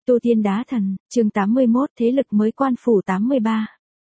Tu Tiên Đá Thần, chương 81, thế lực mới quan phủ 83.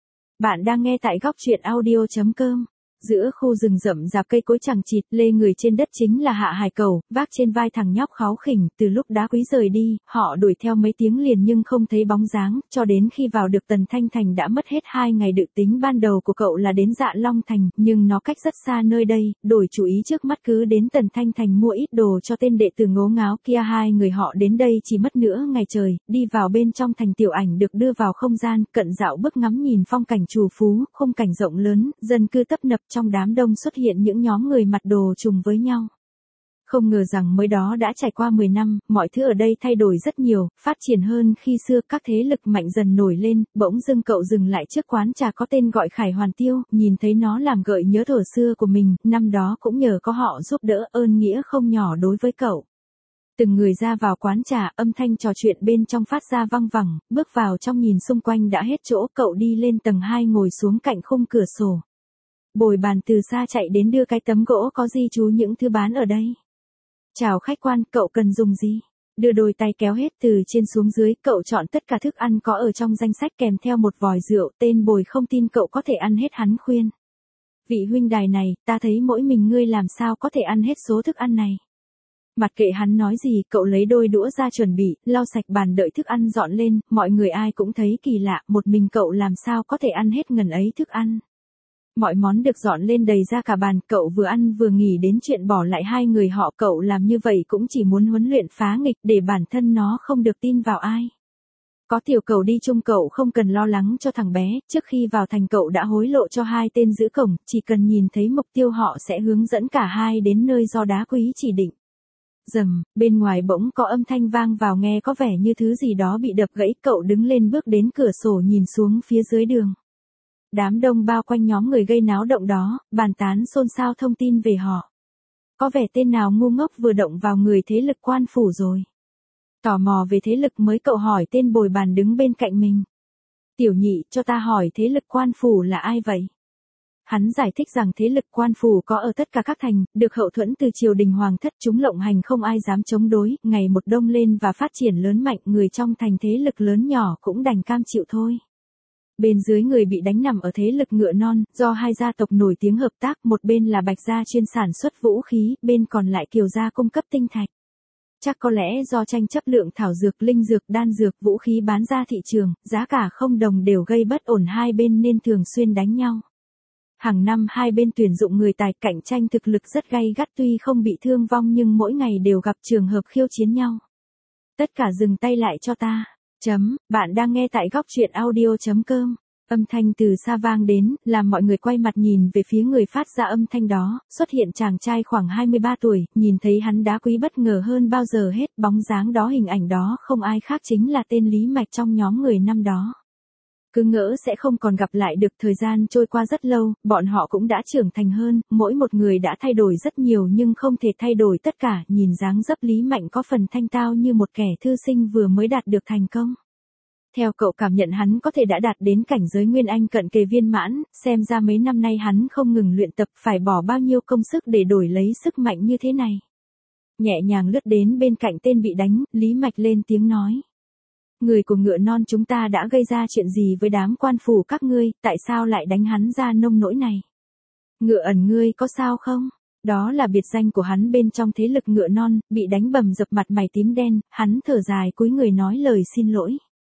Bạn đang nghe tại góc truyện audio.com. Giữa khu rừng rậm rạp cây cối chằng chịt, lê người trên đất chính là Hạ Hải Cầu, vác trên vai thằng nhóc kháu khỉnh. Từ lúc Đá Quý rời đi, họ đuổi theo mấy tiếng liền nhưng không thấy bóng dáng, cho đến khi vào được Tần Thanh Thành đã mất hết 2 ngày. Dự tính ban đầu của cậu là đến Dạ Long Thành, nhưng nó cách rất xa nơi đây, đổi chủ ý trước mắt cứ đến Tần Thanh Thành mua ít đồ cho tên đệ tử ngố ngáo kia. Hai người họ đến đây chỉ mất nửa ngày trời, đi vào bên trong thành. Tiểu Ảnh được đưa vào không gian, cận dạo bước ngắm nhìn phong cảnh trù phú, khung cảnh rộng lớn, dân cư tấp nập. Trong đám đông xuất hiện những nhóm người mặc đồ trùng với nhau. Không ngờ rằng mới đó đã trải qua 10 năm, mọi thứ ở đây thay đổi rất nhiều, phát triển hơn khi xưa, các thế lực mạnh dần nổi lên. Bỗng dưng cậu dừng lại trước quán trà có tên gọi Khải Hoàn Tiêu, nhìn thấy nó làm gợi nhớ thuở xưa của mình, năm đó cũng nhờ có họ giúp đỡ, ơn nghĩa không nhỏ đối với cậu. Từng người ra vào quán trà, âm thanh trò chuyện bên trong phát ra văng vẳng, bước vào trong nhìn xung quanh đã hết chỗ, cậu đi lên tầng 2 ngồi xuống cạnh khung cửa sổ. Bồi bàn từ xa chạy đến đưa cái tấm gỗ có ghi chú những thứ bán ở đây. Chào khách quan, cậu cần dùng gì? Đưa đôi tay kéo hết từ trên xuống dưới, cậu chọn tất cả thức ăn có ở trong danh sách kèm theo một vòi rượu. Tên bồi không tin cậu có thể ăn hết, hắn khuyên. Vị huynh đài này, ta thấy mỗi mình ngươi làm sao có thể ăn hết số thức ăn này. Mặc kệ hắn nói gì, cậu lấy đôi đũa ra chuẩn bị, lau sạch bàn đợi thức ăn dọn lên. Mọi người ai cũng thấy kỳ lạ, một mình cậu làm sao có thể ăn hết ngần ấy thức ăn. Mọi món được dọn lên đầy ra cả bàn, cậu vừa ăn vừa nghĩ đến chuyện bỏ lại hai người họ. Cậu làm như vậy cũng chỉ muốn huấn luyện phá nghịch để bản thân nó không được tin vào ai. Có Tiểu Cầu đi chung cậu không cần lo lắng cho thằng bé, trước khi vào thành cậu đã hối lộ cho 2 tên giữ cổng, chỉ cần nhìn thấy mục tiêu họ sẽ hướng dẫn cả hai đến nơi do Đá Quý chỉ định. Rầm, bên ngoài bỗng có âm thanh vang vào, nghe có vẻ như thứ gì đó bị đập gãy. Cậu đứng lên bước đến cửa sổ nhìn xuống phía dưới đường. Đám đông bao quanh nhóm người gây náo động đó, bàn tán xôn xao thông tin về họ. Có vẻ tên nào ngu ngốc vừa động vào người thế lực quan phủ rồi. Tò mò về thế lực mới, cậu hỏi tên bồi bàn đứng bên cạnh mình. Tiểu nhị, cho ta hỏi thế lực quan phủ là ai vậy? Hắn giải thích rằng thế lực quan phủ có ở tất cả các thành, được hậu thuẫn từ triều đình hoàng thất, chúng lộng hành không ai dám chống đối, ngày một đông lên và phát triển lớn mạnh, người trong thành thế lực lớn nhỏ cũng đành cam chịu thôi. Bên dưới người bị đánh nằm ở thế lực Ngựa Non, do 2 gia tộc nổi tiếng hợp tác, một bên là Bạch gia chuyên sản xuất vũ khí, bên còn lại Kiều gia cung cấp tinh thạch. Chắc có lẽ do tranh chấp lượng thảo dược, linh dược, đan dược, vũ khí bán ra thị trường, giá cả không đồng đều gây bất ổn hai bên nên thường xuyên đánh nhau. Hàng năm hai bên tuyển dụng người tài, cạnh tranh thực lực rất gay gắt, tuy không bị thương vong nhưng mỗi ngày đều gặp trường hợp khiêu chiến nhau. Tất cả dừng tay lại cho ta. Bạn đang nghe tại góc truyện audio.com. Âm thanh từ xa vang đến, làm mọi người quay mặt nhìn về phía người phát ra âm thanh đó. Xuất hiện chàng trai khoảng 23 tuổi, nhìn thấy hắn Đá Quý bất ngờ hơn bao giờ hết. Bóng dáng đó, hình ảnh đó không ai khác chính là tên Lý Mạch trong nhóm người năm đó. Cứ ngỡ sẽ không còn gặp lại được. Thời gian trôi qua rất lâu, bọn họ cũng đã trưởng thành hơn, mỗi một người đã thay đổi rất nhiều nhưng không thể thay đổi tất cả. Nhìn dáng dấp Lý Mạnh có phần thanh tao như một kẻ thư sinh vừa mới đạt được thành công. Theo cậu cảm nhận hắn có thể đã đạt đến cảnh giới Nguyên Anh cận kề viên mãn, xem ra mấy năm nay hắn không ngừng luyện tập, phải bỏ bao nhiêu công sức để đổi lấy sức mạnh như thế này. Nhẹ nhàng lướt đến bên cạnh tên bị đánh, Lý Mạch lên tiếng nói. Người của Ngựa Non chúng ta đã gây ra chuyện gì với đám quan phủ các ngươi, tại sao lại đánh hắn ra nông nỗi này? Ngựa Ẩn ngươi có sao không? Đó là biệt danh của hắn bên trong thế lực Ngựa Non, bị đánh bầm dập, mặt mày tím đen, hắn thở dài cúi người nói lời xin lỗi.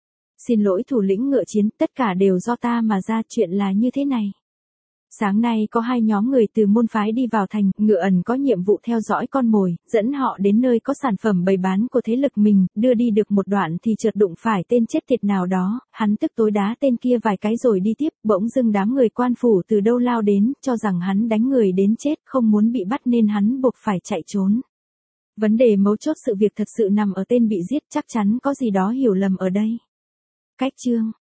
Xin lỗi thủ lĩnh Ngựa Chiến, tất cả đều do ta mà ra, chuyện là như thế này. Sáng nay có 2 nhóm người từ môn phái đi vào thành, Ngựa Ẩn có nhiệm vụ theo dõi con mồi, dẫn họ đến nơi có sản phẩm bày bán của thế lực mình, đưa đi được một đoạn thì chợt đụng phải tên chết tiệt nào đó, hắn tức tối đá tên kia vài cái rồi đi tiếp. Bỗng dưng đám người quan phủ từ đâu lao đến, cho rằng hắn đánh người đến chết, không muốn bị bắt nên hắn buộc phải chạy trốn. Vấn đề mấu chốt sự việc thật sự nằm ở tên bị giết, chắc chắn có gì đó hiểu lầm ở đây. Cách chương